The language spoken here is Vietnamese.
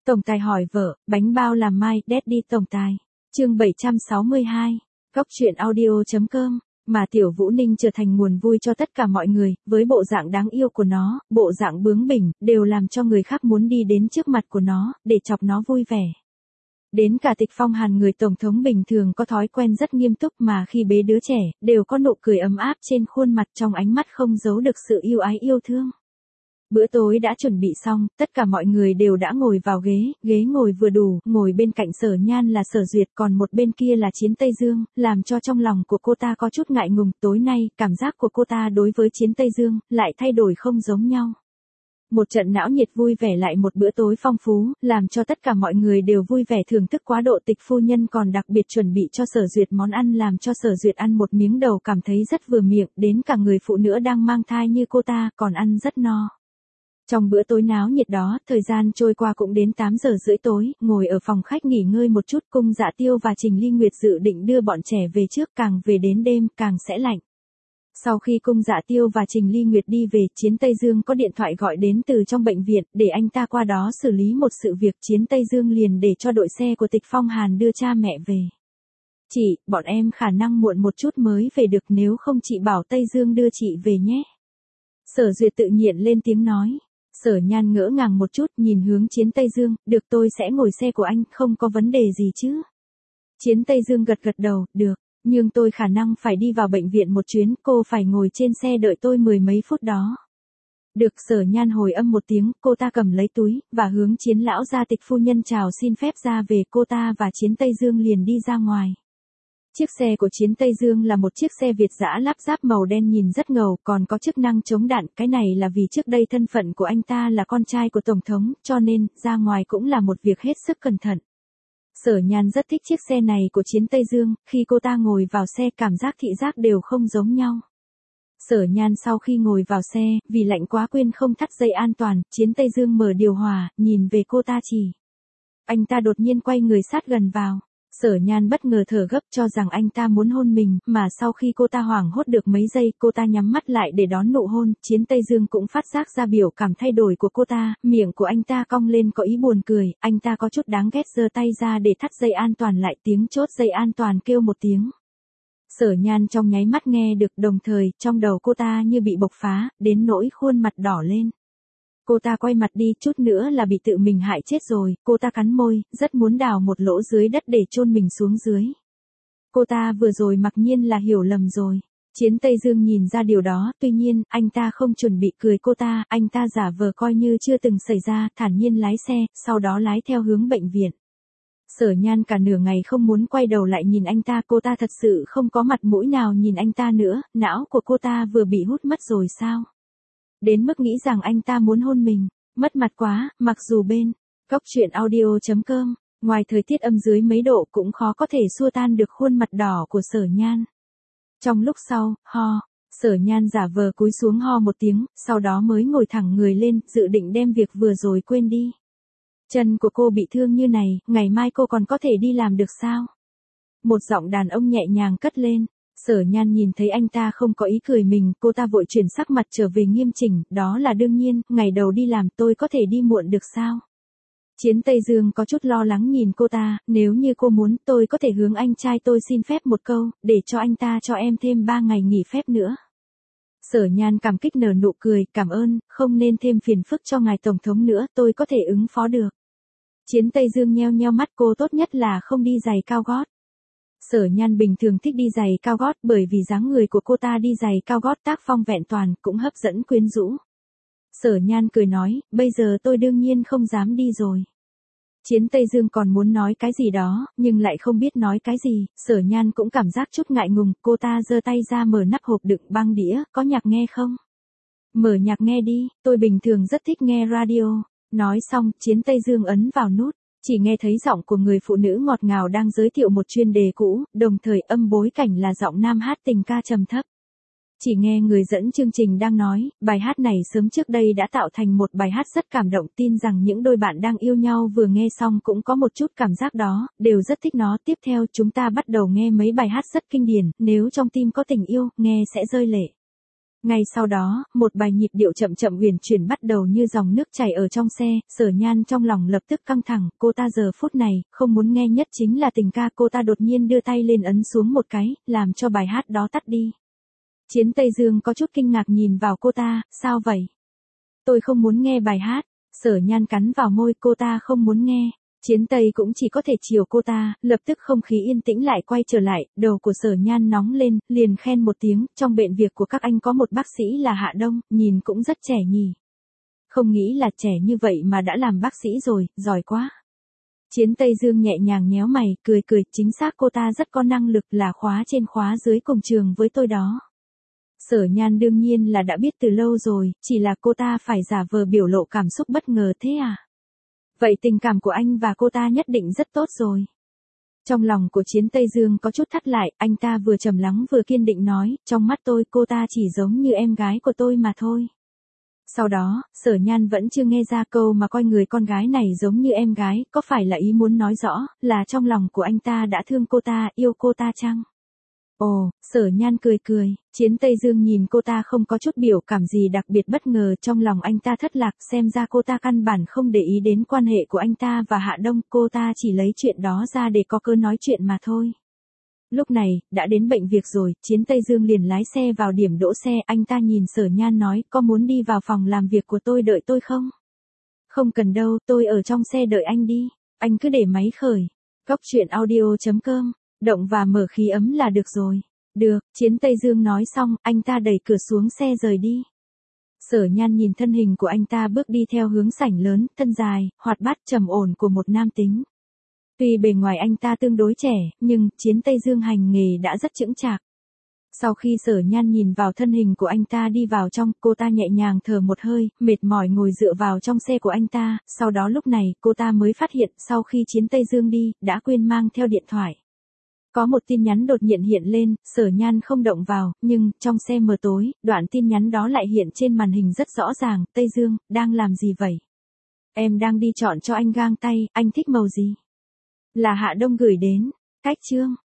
Tổng tài hỏi vợ, bánh bao làm mai, Daddy tổng tài. Chương 762. Góc truyện audio.com. Mà Tiểu Vũ Ninh trở thành nguồn vui cho tất cả mọi người, với bộ dạng đáng yêu của nó, bộ dạng bướng bỉnh, đều làm cho người khác muốn đi đến trước mặt của nó, để chọc nó vui vẻ. Đến cả Tịch Phong Hàn, người tổng thống bình thường có thói quen rất nghiêm túc mà khi bế đứa trẻ, đều có nụ cười ấm áp trên khuôn mặt, trong ánh mắt không giấu được sự yêu ái yêu thương. Bữa tối đã chuẩn bị xong, tất cả mọi người đều đã ngồi vào ghế ngồi vừa đủ, ngồi bên cạnh Sở Nhan là Sở Duyệt, còn một bên kia là Chiến Tây Dương, làm cho trong lòng của cô ta có chút ngại ngùng. Tối nay, cảm giác của cô ta đối với Chiến Tây Dương lại thay đổi không giống nhau. Một trận náo nhiệt vui vẻ lại một bữa tối phong phú, làm cho tất cả mọi người đều vui vẻ thưởng thức quá độ. Tịch phu nhân còn đặc biệt chuẩn bị cho Sở Duyệt món ăn làm cho Sở Duyệt ăn một miếng đầu cảm thấy rất vừa miệng, đến cả người phụ nữ đang mang thai như cô ta còn ăn rất no. Trong bữa tối náo nhiệt đó, thời gian trôi qua cũng đến 8 giờ rưỡi tối, ngồi ở phòng khách nghỉ ngơi một chút, Cung Dạ Tiêu và Trình Ly Nguyệt dự định đưa bọn trẻ về trước, càng về đến đêm càng sẽ lạnh. Sau khi Cung Dạ Tiêu và Trình Ly Nguyệt đi về, Chiến Tây Dương có điện thoại gọi đến từ trong bệnh viện, để anh ta qua đó xử lý một sự việc. Chiến Tây Dương liền để cho đội xe của Tịch Phong Hàn đưa cha mẹ về. Chị, bọn em khả năng muộn một chút mới về được, nếu không chị bảo Tây Dương đưa chị về nhé. Sở Duyệt tự nhiên lên tiếng nói. Sở Nhan ngỡ ngàng một chút, nhìn hướng Chiến Tây Dương, được, tôi sẽ ngồi xe của anh, không có vấn đề gì chứ. Chiến Tây Dương gật gật đầu, được, nhưng tôi khả năng phải đi vào bệnh viện một chuyến, cô phải ngồi trên xe đợi tôi 10 mấy phút đó. Được. Sở Nhan hồi âm một tiếng, cô ta cầm lấy túi, và hướng Chiến lão gia Tịch phu nhân chào xin phép ra về. Cô ta và Chiến Tây Dương liền đi ra ngoài. Chiếc xe của Chiến Tây Dương là một chiếc xe Việt dã lắp ráp màu đen nhìn rất ngầu, còn có chức năng chống đạn. Cái này là vì trước đây thân phận của anh ta là con trai của Tổng thống, cho nên, ra ngoài cũng là một việc hết sức cẩn thận. Sở Nhan rất thích chiếc xe này của Chiến Tây Dương, khi cô ta ngồi vào xe cảm giác thị giác đều không giống nhau. Sở Nhan sau khi ngồi vào xe, vì lạnh quá quên không thắt dây an toàn, Chiến Tây Dương mở điều hòa, nhìn về cô ta chỉ. Anh ta đột nhiên quay người sát gần vào. Sở Nhan bất ngờ thở gấp cho rằng anh ta muốn hôn mình, mà sau khi cô ta hoảng hốt được mấy giây, cô ta nhắm mắt lại để đón nụ hôn. Chiến Tây Dương cũng phát giác ra biểu cảm thay đổi của cô ta, miệng của anh ta cong lên có ý buồn cười, anh ta có chút đáng ghét giơ tay ra để thắt dây an toàn lại, tiếng chốt dây an toàn kêu một tiếng. Sở Nhan trong nháy mắt nghe được, đồng thời, trong đầu cô ta như bị bộc phá, đến nỗi khuôn mặt đỏ lên. Cô ta quay mặt đi, chút nữa là bị tự mình hại chết rồi. Cô ta cắn môi, rất muốn đào một lỗ dưới đất để chôn mình xuống dưới. Cô ta vừa rồi mặc nhiên là hiểu lầm rồi. Chiến Tây Dương nhìn ra điều đó, tuy nhiên, anh ta không chuẩn bị cười cô ta, anh ta giả vờ coi như chưa từng xảy ra, thản nhiên lái xe, sau đó lái theo hướng bệnh viện. Sở Nhan cả nửa ngày không muốn quay đầu lại nhìn anh ta, cô ta thật sự không có mặt mũi nào nhìn anh ta nữa, não của cô ta vừa bị hút mất rồi sao? Đến mức nghĩ rằng anh ta muốn hôn mình, mất mặt quá. Mặc dù bên góc truyện audio.com, ngoài thời tiết âm dưới mấy độ cũng khó có thể xua tan được khuôn mặt đỏ của Sở Nhan. Trong lúc sau, ho, Sở Nhan giả vờ cúi xuống ho một tiếng, sau đó mới ngồi thẳng người lên, dự định đem việc vừa rồi quên đi. Chân của cô bị thương như này, ngày mai cô còn có thể đi làm được sao? Một giọng đàn ông nhẹ nhàng cất lên. Sở Nhan nhìn thấy anh ta không có ý cười mình, cô ta vội chuyển sắc mặt trở về nghiêm chỉnh, đó là đương nhiên, ngày đầu đi làm tôi có thể đi muộn được sao? Chiến Tây Dương có chút lo lắng nhìn cô ta, nếu như cô muốn tôi có thể hướng anh trai tôi xin phép một câu, để cho anh ta cho em thêm 3 ngày nghỉ phép nữa. Sở Nhan cảm kích nở nụ cười, cảm ơn, không nên thêm phiền phức cho ngài Tổng thống nữa, tôi có thể ứng phó được. Chiến Tây Dương nheo nheo mắt, cô tốt nhất là không đi giày cao gót. Sở Nhan bình thường thích đi giày cao gót bởi vì dáng người của cô ta đi giày cao gót tác phong vẹn toàn, cũng hấp dẫn quyến rũ. Sở Nhan cười nói, bây giờ tôi đương nhiên không dám đi rồi. Chiến Tây Dương còn muốn nói cái gì đó, nhưng lại không biết nói cái gì. Sở Nhan cũng cảm giác chút ngại ngùng, cô ta giơ tay ra mở nắp hộp đựng băng đĩa, có nhạc nghe không? Mở nhạc nghe đi, tôi bình thường rất thích nghe radio. Nói xong, Chiến Tây Dương ấn vào nút. Chỉ nghe thấy giọng của người phụ nữ ngọt ngào đang giới thiệu một chuyên đề cũ, đồng thời âm bối cảnh là giọng nam hát tình ca trầm thấp. Chỉ nghe người dẫn chương trình đang nói, bài hát này sớm trước đây đã tạo thành một bài hát rất cảm động, tin rằng những đôi bạn đang yêu nhau vừa nghe xong cũng có một chút cảm giác đó, đều rất thích nó. Tiếp theo chúng ta bắt đầu nghe mấy bài hát rất kinh điển, nếu trong tim có tình yêu, nghe sẽ rơi lệ. Ngay sau đó, một bài nhịp điệu chậm chậm uyển chuyển bắt đầu như dòng nước chảy ở trong xe, Sở Nhan trong lòng lập tức căng thẳng, cô ta giờ phút này, không muốn nghe nhất chính là tình ca, cô ta đột nhiên đưa tay lên ấn xuống một cái, làm cho bài hát đó tắt đi. Chiến Tây Dương có chút kinh ngạc nhìn vào cô ta, sao vậy? Tôi không muốn nghe bài hát. Sở Nhan cắn vào môi, cô ta không muốn nghe. Chiến Tây cũng chỉ có thể chiều cô ta, lập tức không khí yên tĩnh lại quay trở lại, đầu của Sở Nhan nóng lên, liền khen một tiếng, trong bệnh viện của các anh có một bác sĩ là Hạ Đông, nhìn cũng rất trẻ nhỉ. Không nghĩ là trẻ như vậy mà đã làm bác sĩ rồi, giỏi quá. Chiến Tây Dương nhẹ nhàng nhéo mày, cười cười, chính xác cô ta rất có năng lực, là khóa trên khóa dưới cùng trường với tôi đó. Sở Nhan đương nhiên là đã biết từ lâu rồi, chỉ là cô ta phải giả vờ biểu lộ cảm xúc bất ngờ thế à? Vậy tình cảm của anh và cô ta nhất định rất tốt rồi. Trong lòng của Chiến Tây Dương có chút thắt lại, anh ta vừa trầm lắng vừa kiên định nói, trong mắt tôi cô ta chỉ giống như em gái của tôi mà thôi. Sau đó, Sở Nhan vẫn chưa nghe ra câu mà coi người con gái này giống như em gái, có phải là ý muốn nói rõ, là trong lòng của anh ta đã thương cô ta, yêu cô ta chăng? Ồ, Sở Nhan cười cười, Chiến Tây Dương nhìn cô ta không có chút biểu cảm gì đặc biệt, bất ngờ trong lòng anh ta thất lạc, xem ra cô ta căn bản không để ý đến quan hệ của anh ta và Hạ Đông, cô ta chỉ lấy chuyện đó ra để có cơ nói chuyện mà thôi. Lúc này, đã đến bệnh viện rồi, Chiến Tây Dương liền lái xe vào điểm đỗ xe, anh ta nhìn Sở Nhan nói, có muốn đi vào phòng làm việc của tôi đợi tôi không? Không cần đâu, tôi ở trong xe đợi anh đi, anh cứ để máy khởi. Góc truyện audio.com, động và mở khí ấm là được rồi. Được, Chiến Tây Dương nói xong, anh ta đẩy cửa xuống xe rời đi. Sở Nhan nhìn thân hình của anh ta bước đi theo hướng sảnh lớn, thân dài, hoạt bát trầm ổn của một nam tính. Tuy bề ngoài anh ta tương đối trẻ, nhưng Chiến Tây Dương hành nghề đã rất chững chạc. Sau khi Sở Nhan nhìn vào thân hình của anh ta đi vào trong, cô ta nhẹ nhàng thở một hơi, mệt mỏi ngồi dựa vào trong xe của anh ta, sau đó lúc này, cô ta mới phát hiện, sau khi Chiến Tây Dương đi, đã quên mang theo điện thoại. Có một tin nhắn đột nhiên hiện lên, Sở Nhan không động vào, nhưng, trong xe mờ tối, đoạn tin nhắn đó lại hiện trên màn hình rất rõ ràng, Tây Dương, đang làm gì vậy? Em đang đi chọn cho anh gang tay, anh thích màu gì? Là Hạ Đông gửi đến. Cách chương.